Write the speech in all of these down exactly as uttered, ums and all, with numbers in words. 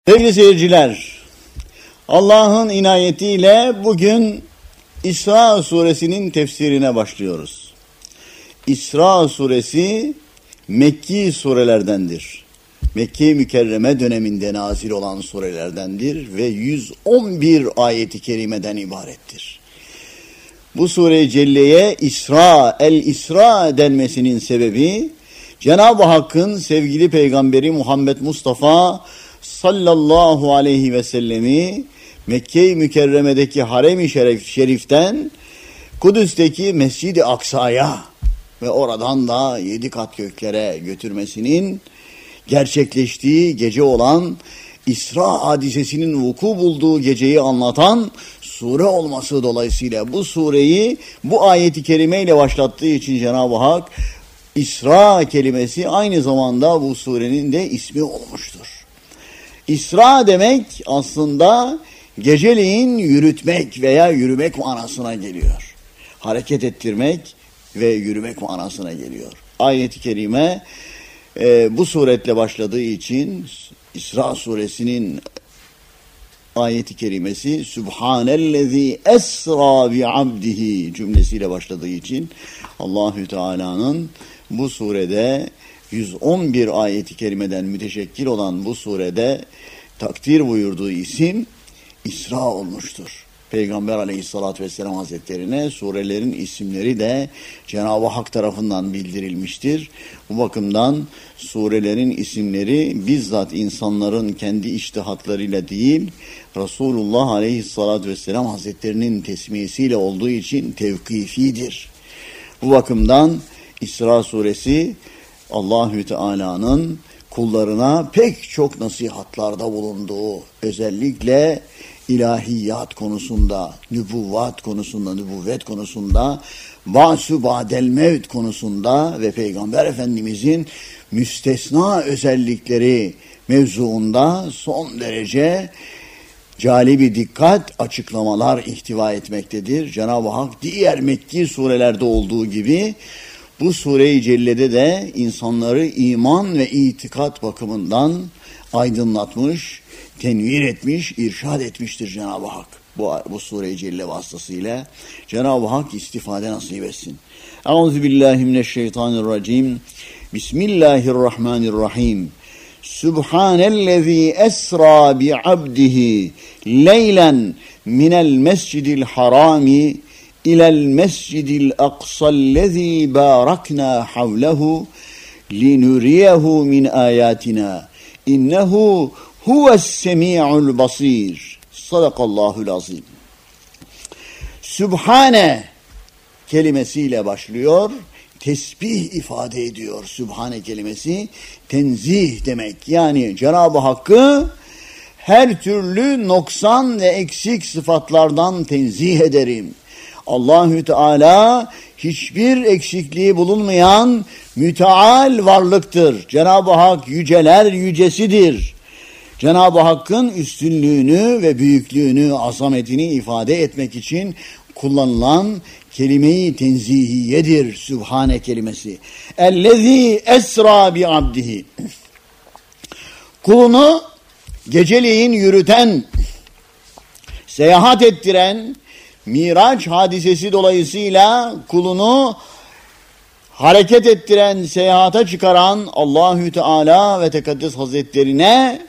Sevgili seyirciler, Allah'ın inayetiyle bugün İsra suresinin tefsirine başlıyoruz. İsra suresi Mekki surelerdendir. Mekke-i Mükerreme döneminde nazil olan surelerdendir ve yüz on bir ayeti kerimeden ibarettir. Bu sure-i celleye İsra, el-İsra denmesinin sebebi Cenab-ı Hakk'ın sevgili peygamberi Muhammed Mustafa sallallahu aleyhi ve sellemi Mekke-i Mükerreme'deki Harem-i Şerif, Şerif'ten Kudüs'teki Mescid-i Aksa'ya ve oradan da yedi kat göklere götürmesinin gerçekleştiği gece olan İsra hadisesinin vuku bulduğu geceyi anlatan sure olması dolayısıyla bu sureyi bu ayeti kerimeyle başlattığı için Cenab-ı Hak İsra kelimesi aynı zamanda bu surenin de ismi olmuştur. İsra demek aslında geceleyin yürütmek veya yürümek manasına geliyor. Hareket ettirmek ve yürümek manasına geliyor. Ayet-i kerime e, bu suretle başladığı için İsra suresinin ayet-i kerimesi Sübhanellezî esra bi abdihi cümlesiyle başladığı için Allahü Teala'nın bu surede yüz on bir ayet-i kerimeden müteşekkil olan bu surede takdir buyurduğu isim İsra olmuştur. Peygamber aleyhissalatü vesselam hazretlerine surelerin isimleri de Cenab-ı Hak tarafından bildirilmiştir. Bu bakımdan surelerin isimleri bizzat insanların kendi içtihatlarıyla değil, Resulullah aleyhissalatü vesselam hazretlerinin tesmiyesiyle olduğu için tevkifidir. Bu bakımdan İsra suresi Allahü Teala'nın kullarına pek çok nasihatlarda bulunduğu, özellikle ilahiyat konusunda, nübüvvat konusunda, nübüvvet konusunda, ba'su ba'del mevt konusunda ve Peygamber Efendimizin müstesna özellikleri mevzuunda son derece cali bir dikkat açıklamalar ihtiva etmektedir. Cenab-ı Hak diğer Mekki surelerde olduğu gibi bu sure-i cellede de insanları iman ve itikat bakımından aydınlatmış, tenvir etmiş, irşad etmiştir Cenab-ı Hak. Bu, bu sure-i celle vasıtasıyla Cenab-ı Hak istifade nasip etsin. Euzubillahimineşşeytanirracim. Bismillahirrahmanirrahim. Subhanellezî esra bi abdihi leylen minel mescidil harami İlel mescidil aksallezî bâraknâ havlehu linuriyehu min âyâtinâ innehu huves-semî'ul basîr. Sadakallahul azîm. Sübhane kelimesiyle başlıyor. Tesbih ifade ediyor. Sübhane kelimesi tenzih demek. Yani Cenab-ı Hakk'ı her türlü noksan ve eksik sıfatlardan tenzih ederim. Allahü Teala hiçbir eksikliği bulunmayan müteal varlıktır. Cenab-ı Hak yüceler yücesidir. Cenab-ı Hakk'ın üstünlüğünü ve büyüklüğünü, azametini ifade etmek için kullanılan kelime-i tenzihiyedir Sübhane kelimesi. Ellezî esra bi abdihi. Kulunu geceleyin yürüten, seyahat ettiren, Miraç hadisesi dolayısıyla kulunu hareket ettiren, seyahate çıkaran Allahü Teala ve Tekaddes Hazretlerine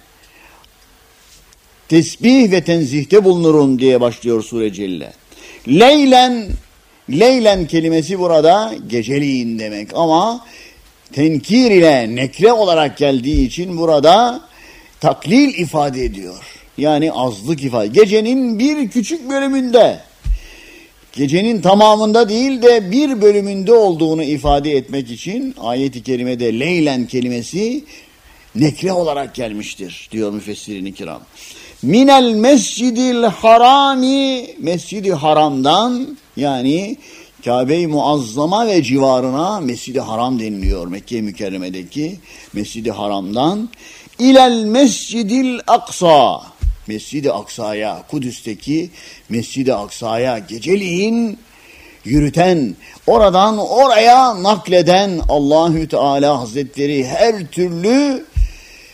tesbih ve tenzihte bulunurum diye başlıyor Sure Celle. Leylen, leylen kelimesi burada geceliğin demek ama tenkir ile nekre olarak geldiği için burada taklil ifade ediyor. Yani azlık ifade. Gecenin bir küçük bölümünde, gecenin tamamında değil de bir bölümünde olduğunu ifade etmek için ayet-i kerimede leylen kelimesi nekre olarak gelmiştir diyor müfessirin-i kiram. Minel mescidil harami, mescidi haramdan, yani Kabe-i Muazzama ve civarına Mescid-i Haram deniliyor. Mekke-i Mükerreme'deki Mescid-i Haram'dan ilel mescidil aksa, Mescid-i Aksa'ya, Kudüs'teki Mescid-i Aksa'ya geceliğin yürüten, oradan oraya nakleden Allahü Teala Hazretleri her türlü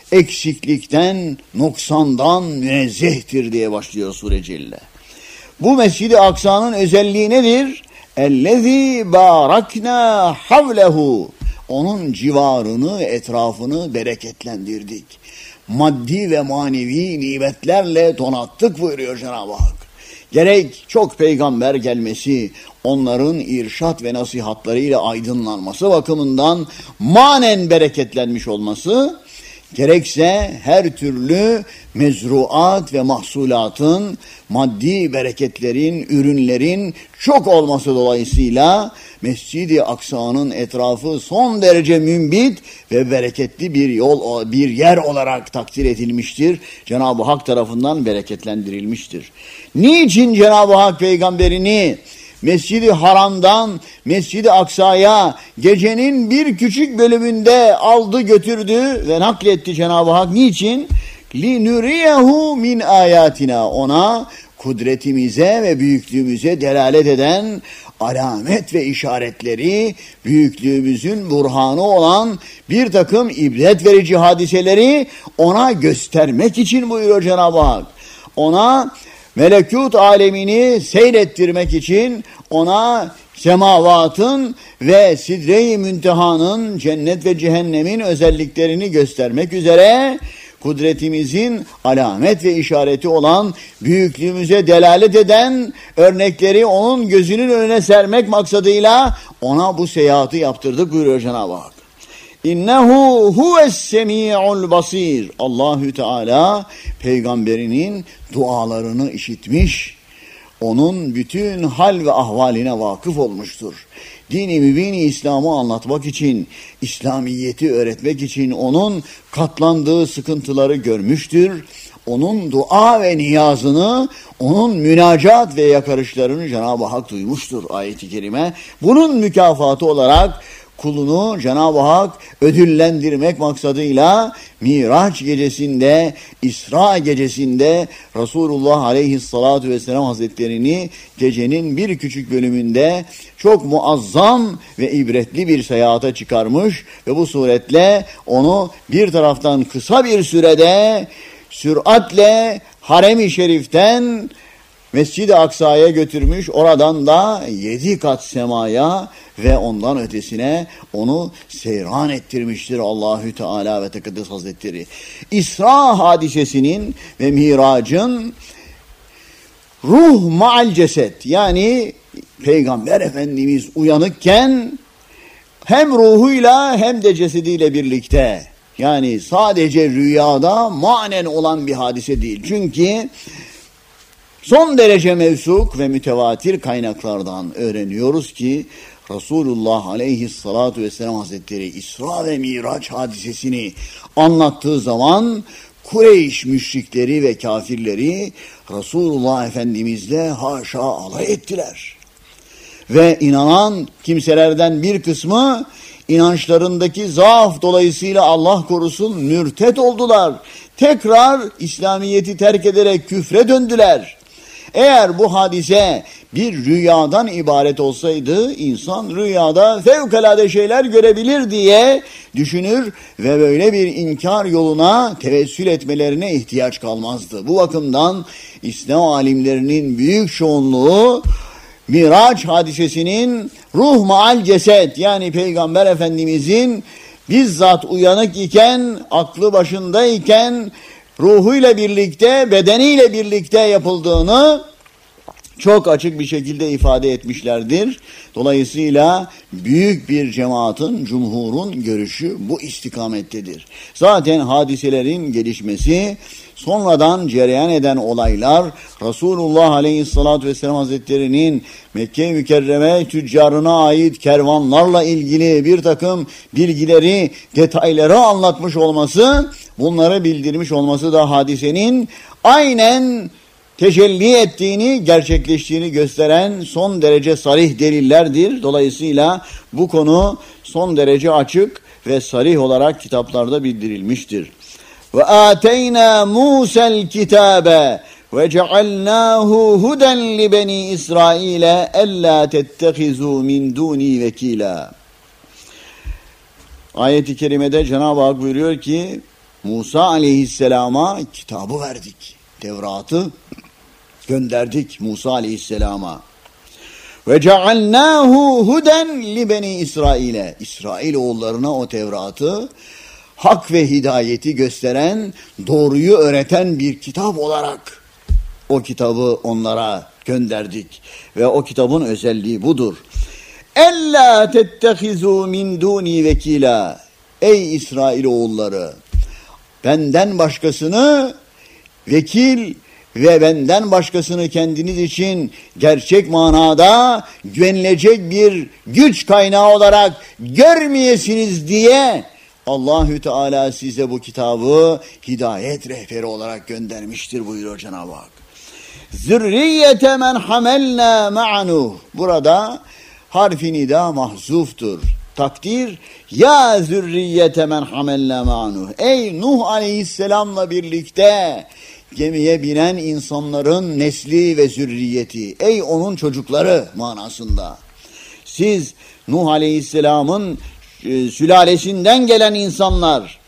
eksiklikten, noksandan münezzehtir diye başlıyor Sure Celle. Bu Mescid-i Aksa'nın özelliği nedir? اَلَّذ۪ي بَارَكْنَا حَوْلَهُ Onun civarını, etrafını bereketlendirdik. Maddi ve manevi nimetlerle donattık buyuruyor Cenab-ı Hak. Gerek çok peygamber gelmesi, onların irşat ve nasihatlarıyla aydınlanması bakımından manen bereketlenmiş olması, gerekse her türlü mezruat ve mahsulatın, maddi bereketlerin, ürünlerin çok olması dolayısıyla Mescid-i Aksa'nın etrafı son derece mümbit ve bereketli bir yol, bir yer olarak takdir edilmiştir. Cenab-ı Hak tarafından bereketlendirilmiştir. Niçin Cenab-ı Hak peygamberini Mescid-i Haram'dan Mescid-i Aksa'ya gecenin bir küçük bölümünde aldı götürdü ve nakletti Cenab-ı Hak? Niçin? لِنُرِيَهُ مِنْ آيَاتِنَا Ona kudretimize ve büyüklüğümüze delalet eden alamet ve işaretleri, büyüklüğümüzün burhanı olan bir takım ibret verici hadiseleri ona göstermek için buyuruyor Cenab-ı Hak. Ona melekut alemini seyrettirmek için, ona semavatın ve sidre-i müntehanın, cennet ve cehennemin özelliklerini göstermek üzere kudretimizin alamet ve işareti olan, büyüklüğümüze delalet eden örnekleri onun gözünün önüne sermek maksadıyla ona bu seyahati yaptırdık buyuruyor Cenab-ı Hak. İnnehu huves-semi'ul basir. Allahü Teala peygamberinin dualarını işitmiş, onun bütün hal ve ahvaline vakıf olmuştur. Dini mübini İslam'ı anlatmak için, İslamiyeti öğretmek için onun katlandığı sıkıntıları görmüştür. Onun dua ve niyazını, onun münacat ve yakarışlarını Cenab-ı Hak duymuştur ayet-i kerime. Bunun mükafatı olarak kulunu Cenab-ı Hak ödüllendirmek maksadıyla Miraç gecesinde, İsra gecesinde Resulullah Aleyhisselatü Vesselam Hazretlerini gecenin bir küçük bölümünde çok muazzam ve ibretli bir seyahate çıkarmış ve bu suretle onu bir taraftan kısa bir sürede süratle Harem-i Şerif'ten Mescid-i Aksa'ya götürmüş, oradan da yedi kat semaya ve ondan ötesine onu seyran ettirmiştir Allahü Teala ve Tekaddes Hazretleri. İsra hadisesinin ve Mirac'ın ruh ma'al ceset, yani Peygamber Efendimiz uyanıkken hem ruhuyla hem de cesediyle birlikte, yani sadece rüyada manen olan bir hadise değil. Çünkü son derece mevsuk ve mütevatir kaynaklardan öğreniyoruz ki Resulullah Aleyhisselatü Vesselam Hazretleri İsra ve Miraç hadisesini anlattığı zaman Kureyş müşrikleri ve kafirleri Resulullah Efendimizle haşa alay ettiler. Ve inanan kimselerden bir kısmı inançlarındaki zaaf dolayısıyla Allah korusun mürtet oldular. Tekrar İslamiyet'i terk ederek küfre döndüler. Eğer bu hadise bir rüyadan ibaret olsaydı insan rüyada fevkalade şeyler görebilir diye düşünür ve böyle bir inkar yoluna tevessül etmelerine ihtiyaç kalmazdı. Bu bakımdan İslam alimlerinin büyük çoğunluğu Miraç hadisesinin ruh maal ceset, yani Peygamber Efendimizin bizzat uyanık iken, aklı başındayken ruhuyla birlikte, bedeniyle birlikte yapıldığını çok açık bir şekilde ifade etmişlerdir. Dolayısıyla büyük bir cemaatin, cumhurun görüşü bu istikamettedir. Zaten hadiselerin gelişmesi, sonradan cereyan eden olaylar, Resulullah Aleyhisselatü Vesselam Hazretleri'nin Mekke-i Mükerreme tüccarına ait kervanlarla ilgili bir takım bilgileri, detayları anlatmış olması, bunları bildirmiş olması da hadisenin aynen tecelli ettiğini, gerçekleştiğini gösteren son derece sarih delillerdir. Dolayısıyla bu konu son derece açık ve sarih olarak kitaplarda bildirilmiştir. Ve ateyna Musa'l kitabe ve cealnahu huden li beni İsrail'e ella tettehizu min duni vekila. Ayet-i kerimede Cenab-ı Hak buyuruyor ki Musa aleyhisselama kitabı verdik. Tevrat'ı gönderdik Musa aleyhisselama. Ve cealnahu huden li beni İsrail'e. İsrail oğullarına o Tevrat'ı hak ve hidayeti gösteren, doğruyu öğreten bir kitap olarak o kitabı onlara gönderdik. Ve o kitabın özelliği budur. Ella tettehizu min duni vekila. Ey İsrail oğulları, benden başkasını vekil ve benden başkasını kendiniz için gerçek manada güvenilecek bir güç kaynağı olarak görmeyesiniz diye Allahü Teala size bu kitabı hidayet rehberi olarak göndermiştir buyuruyor Cenab-ı Hak. Zürriyete men hamelna ma'nuh. Burada harf-i nida mahzuftur. Takdir ya zürriyete men hamelna ma'nuh. Ey Nuh aleyhisselamla birlikte gemiye binen insanların nesli ve zürriyeti. Ey onun çocukları manasında. Siz Nuh aleyhisselamın e, sülalesinden gelen insanlar.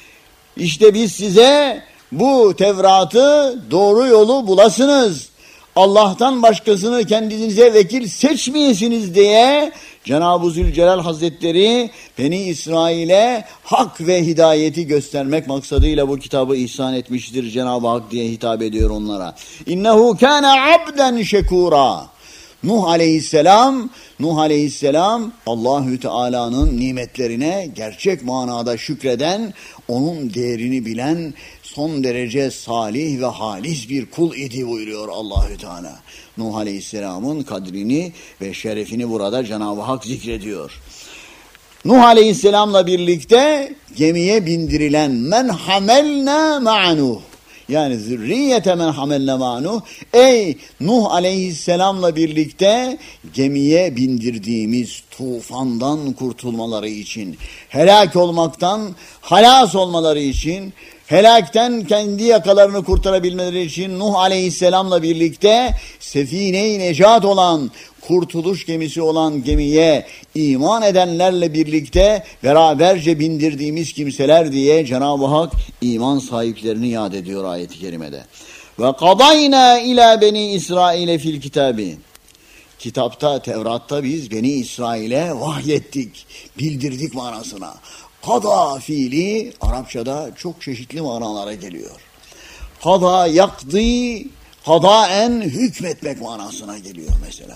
İşte biz size bu Tevrat'ı doğru yolu bulasınız. Allah'tan başkasını kendinize vekil seçmeyesiniz diye Cenab-ı Zülcelal Hazretleri Beni İsrail'e hak ve hidayeti göstermek maksadıyla bu kitabı ihsan etmiştir Cenab-ı Hak diye hitap ediyor onlara. İnnehu kâne abden şekûrâ. Nuh aleyhisselam, Nuh aleyhisselam Allahü Teala'nın nimetlerine gerçek manada şükreden, onun değerini bilen son derece salih ve halis bir kul idi buyuruyor Allahü Teala. Nuh aleyhisselamın kadrini ve şerefini burada Cenab-ı Hak zikrediyor. Nuh aleyhisselamla birlikte gemiye bindirilen men hamelna ma'nuh. Yani zürriyete men hamelna ma'nuh. Ey Nuh aleyhisselamla birlikte gemiye bindirdiğimiz tufandan kurtulmaları için, helak olmaktan halas olmaları için, helakten kendi yakalarını kurtarabilmeleri için Nuh aleyhisselamla birlikte sefine-i necat olan, kurtuluş gemisi olan gemiye iman edenlerle birlikte beraberce bindirdiğimiz kimseler diye Cenab-ı Hak iman sahiplerini yad ediyor ayet-i kerimede. Ve kadayna ila beni İsrail'e fil kitabi. Kitapta, Tevrat'ta biz Beni İsrail'e vahyettik, bildirdik manasına. Kada fiili Arapçada çok çeşitli manalara geliyor. Kada yakdı, kadaen hükmetmek manasına geliyor mesela.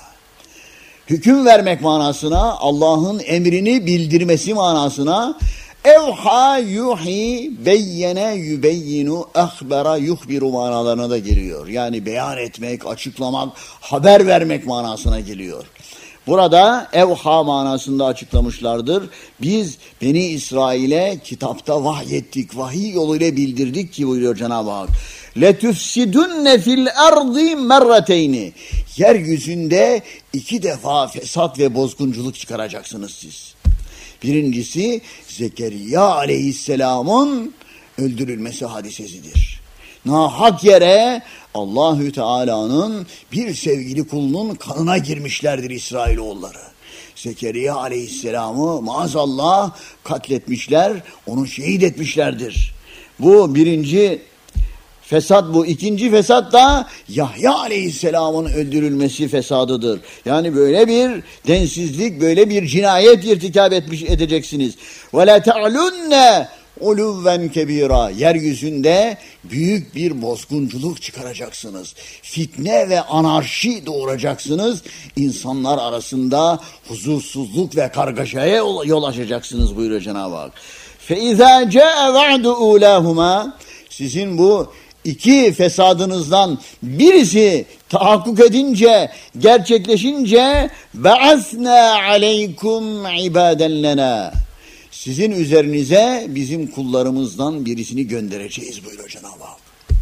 Hüküm vermek manasına, Allah'ın emrini bildirmesi manasına, evha yuhi beyyene yübeyyinu ehbera yuhbiru manalarına da geliyor. Yani beyan etmek, açıklamak, haber vermek manasına geliyor. Burada evha manasında açıklamışlardır. Biz Beni İsrail'e kitapta vahyettik, vahiy yoluyla bildirdik ki buyuruyor Cenab-ı Hak. لَتُفْسِدُنَّ فِي الْاَرْضِ مَرَّتَيْنِ. Yeryüzünde iki defa fesat ve bozgunculuk çıkaracaksınız siz. Birincisi Zekeriya aleyhisselamın öldürülmesi hadisesidir. Nahak yere Allahü Teala'nın bir sevgili kulunun kanına girmişlerdir İsrailoğulları. Zekeriya aleyhisselamı maazallah katletmişler, onu şehit etmişlerdir. Bu birinci fesat bu. İkinci fesat da Yahya aleyhisselamın öldürülmesi fesadıdır. Yani böyle bir densizlik, böyle bir cinayet irtikab etmiş edeceksiniz. وَلَا تَعْلُنَّ uluven kebira. Yeryüzünde büyük bir bozgunculuk çıkaracaksınız. Fitne ve anarşi doğuracaksınız. İnsanlar arasında huzursuzluk ve kargaşaya yol açacaksınız buyuruyor Cenab-ı Hak. فَاِذَا جَاءَ وَعْدُ اُولَاهُمَا. Sizin bu iki fesadınızdan birisi tahakkuk edince, gerçekleşince بَعَثْنَا عَلَيْكُمْ عِبَادًا لَنَا. Sizin üzerinize bizim kullarımızdan birisini göndereceğiz buyuruyor Cenab-ı Hak.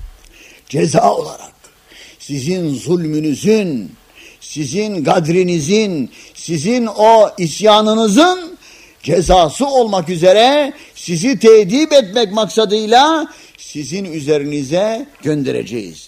Ceza olarak sizin zulmünüzün, sizin gadrinizin, sizin o isyanınızın cezası olmak üzere sizi tedip etmek maksadıyla sizin üzerinize göndereceğiz.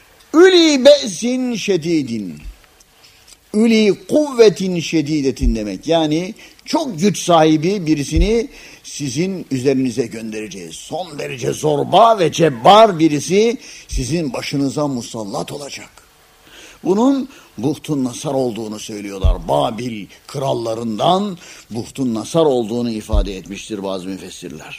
Üli be'sin şedidin. Üli kuvvetin şedidetin demek. Yani çok güç sahibi birisini sizin üzerinize göndereceğiz. Son derece zorba ve cebbar birisi sizin başınıza musallat olacak. Bunun Buhtun Nasar olduğunu söylüyorlar. Babil krallarından Buhtun Nasar olduğunu ifade etmiştir bazı müfessirler.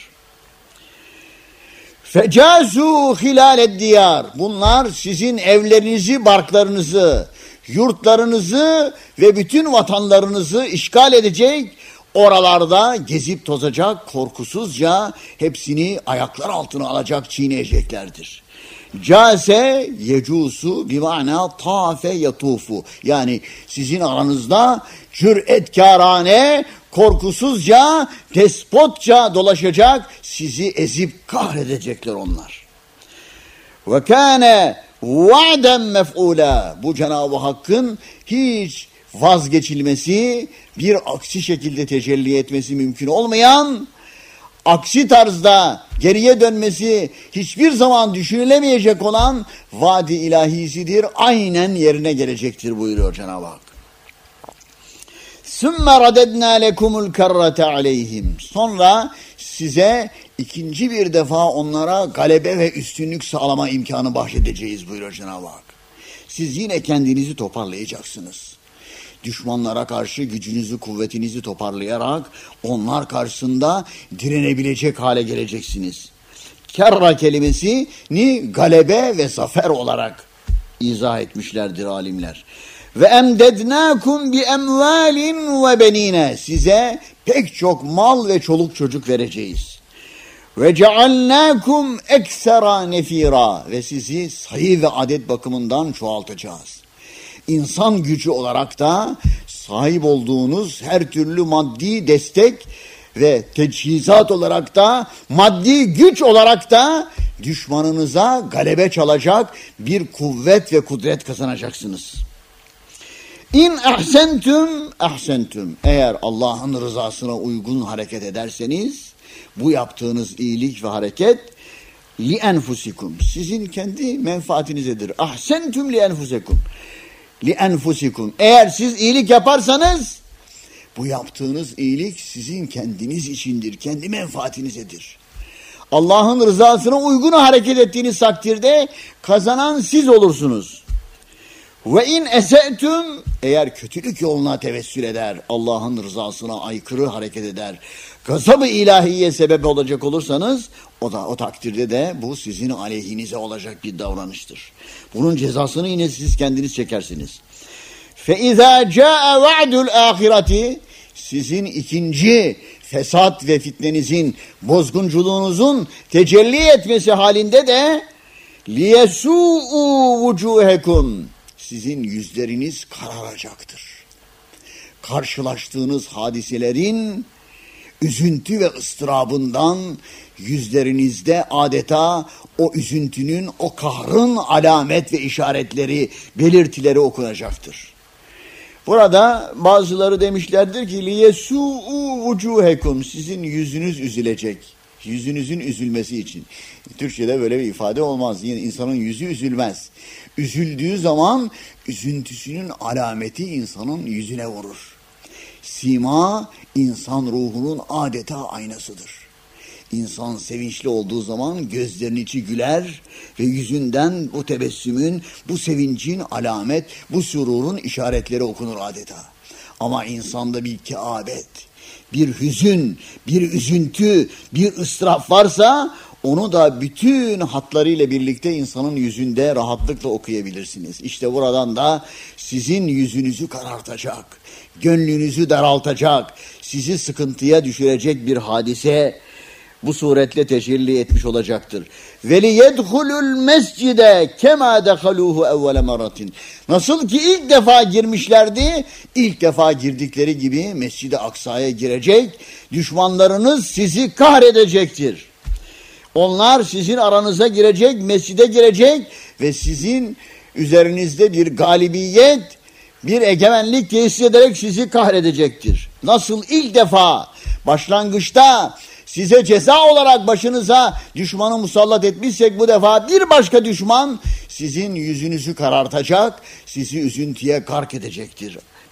Fecazu hilaled diyar. Bunlar sizin evlerinizi, barklarınızı, yurtlarınızı ve bütün vatanlarınızı işgal edecek, oralarda gezip tozacak, korkusuzca hepsini ayaklar altına alacak, çiğneyeceklerdir. Case yecusu bimana tafe yatufu. Yani sizin aranızda cüretkârane, korkusuzca, despotça dolaşacak, sizi ezip kahredecekler onlar. Ve kâne va'den mef'ûlâ. Bu Cenab-ı Hakk'ın hiç vazgeçilmesi, bir aksi şekilde tecelli etmesi mümkün olmayan, aksi tarzda geriye dönmesi hiçbir zaman düşünülemeyecek olan vaadi ilahisidir. Aynen yerine gelecektir buyuruyor Cenab-ı Hak. ثُمَّ رَدَدْنَا لَكُمُ الْكَرَّةَ عَلَيْهِمْ. Sonra size ikinci bir defa onlara galebe ve üstünlük sağlama imkanı bahşedeceğiz buyuruyor Cenab-ı Hak. Siz yine kendinizi toparlayacaksınız. Düşmanlara karşı gücünüzü, kuvvetinizi toparlayarak onlar karşısında direnebilecek hale geleceksiniz. Kerra kelimesini galebe ve zafer olarak izah etmişlerdir alimler. Ve emdednakum bi emvalin ve benine. Size pek çok mal ve çoluk çocuk vereceğiz. Ve cealnakum eksera nefira. Ve sizi sayı ve adet bakımından çoğaltacağız. İnsan gücü olarak da sahip olduğunuz her türlü maddi destek ve teçhizat olarak da, maddi güç olarak da düşmanınıza galebe çalacak bir kuvvet ve kudret kazanacaksınız. İn ahsentüm ahsentüm. Eğer Allah'ın rızasına uygun hareket ederseniz, bu yaptığınız iyilik ve hareket li enfusikum, sizin kendi menfaatinizedir. Ahsentüm li enfusikum. Li enfusikum. Eğer siz iyilik yaparsanız, bu yaptığınız iyilik sizin kendiniz içindir, kendi menfaatinizedir. Allah'ın rızasına uygun hareket ettiğiniz takdirde kazanan siz olursunuz. Ve in ese'tüm, eğer kötülük yoluna tevessül eder, Allah'ın rızasına aykırı hareket eder, gazab-ı ilahiye sebep olacak olursanız, o da o takdirde de bu sizin aleyhinize olacak bir davranıştır. Bunun cezasını yine siz kendiniz çekersiniz. Fe izâ câe va'dul âhireti, sizin ikinci fesat ve fitnenizin, bozgunculuğunuzun tecelli etmesi halinde de liyesû'û vücûhekum, sizin yüzleriniz kararacaktır. Karşılaştığınız hadiselerin üzüntü ve ıstırabından yüzlerinizde adeta o üzüntünün, o kahrın alamet ve işaretleri, belirtileri okunacaktır. Burada bazıları demişlerdir ki liyesû'û vücûhekum, sizin yüzünüz üzülecek. Yüzünüzün üzülmesi için. Türkçe'de böyle bir ifade olmaz. Yani insanın yüzü üzülmez. Üzüldüğü zaman üzüntüsünün alameti insanın yüzüne vurur. Sima, insan ruhunun adeta aynasıdır. İnsan sevinçli olduğu zaman gözlerinin içi güler ve yüzünden bu tebessümün, bu sevincin alamet, bu sururun işaretleri okunur adeta. Ama insanda bir keabet, bir hüzün, bir üzüntü, bir ıstırap varsa onu da bütün hatlarıyla birlikte insanın yüzünde rahatlıkla okuyabilirsiniz. İşte buradan da sizin yüzünüzü karartacak, gönlünüzü daraltacak, sizi sıkıntıya düşürecek bir hadise bu suretle tecelli etmiş olacaktır. وَلِيَدْخُلُوا الْمَسْجِدَ كَمَا دَخَلُوهُ اَوَّلَ مَرَّةٍ. Nasıl ki ilk defa girmişlerdi, ilk defa girdikleri gibi Mescid-i Aksa'ya girecek, düşmanlarınız sizi kahredecektir. Onlar sizin aranıza girecek, mescide girecek ve sizin üzerinizde bir galibiyet, bir egemenlik tesis ederek sizi kahredecektir. Nasıl ilk defa başlangıçta size ceza olarak başınıza düşmanı musallat etmişsek, bu defa bir başka düşman sizin yüzünüzü karartacak, sizi üzüntüye gark edecektir.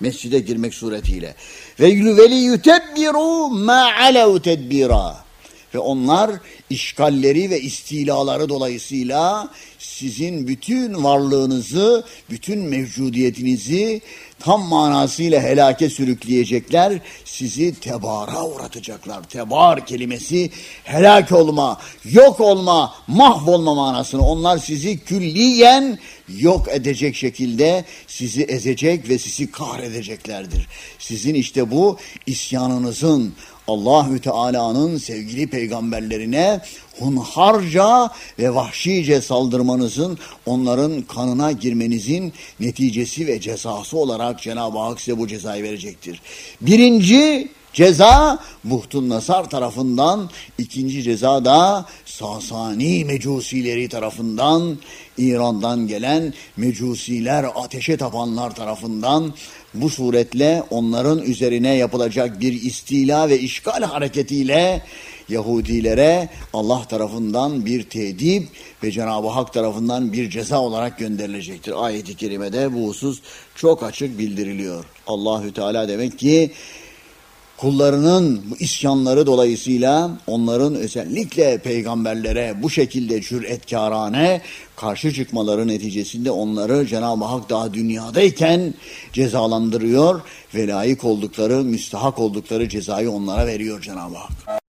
mescide girmek suretiyle. Ve veli yutebbiru ma alev tedbira. Ve onlar işgalleri ve istilaları dolayısıyla sizin bütün varlığınızı, bütün mevcudiyetinizi tam manasıyla helake sürükleyecekler. Sizi tebara uğratacaklar. Tebar kelimesi helak olma, yok olma, mahvolma manasını. Onlar sizi külliyen yok edecek şekilde sizi ezecek ve sizi kahredeceklerdir. Sizin işte bu isyanınızın, Allahü Teala'nın sevgili peygamberlerine hunharca ve vahşice saldırmanızın, onların kanına girmenizin neticesi ve cezası olarak Cenab-ı Hak size bu cezayı verecektir. Birinci ceza Buhtun Nasar tarafından, ikinci ceza da Sasani mecusileri tarafından, İran'dan gelen mecusiler, ateşe tapanlar tarafından bu suretle onların üzerine yapılacak bir istila ve işgal hareketiyle Yahudilere Allah tarafından bir tedip ve Cenab-ı Hak tarafından bir ceza olarak gönderilecektir. Ayet-i kerimede bu husus çok açık bildiriliyor. Allahü Teala demek ki kullarının bu isyanları dolayısıyla onların özellikle peygamberlere bu şekilde cüretkârane karşı çıkmaları neticesinde onları Cenab-ı Hak daha dünyadayken cezalandırıyor ve layık oldukları, müstahak oldukları cezayı onlara veriyor Cenab-ı Hak.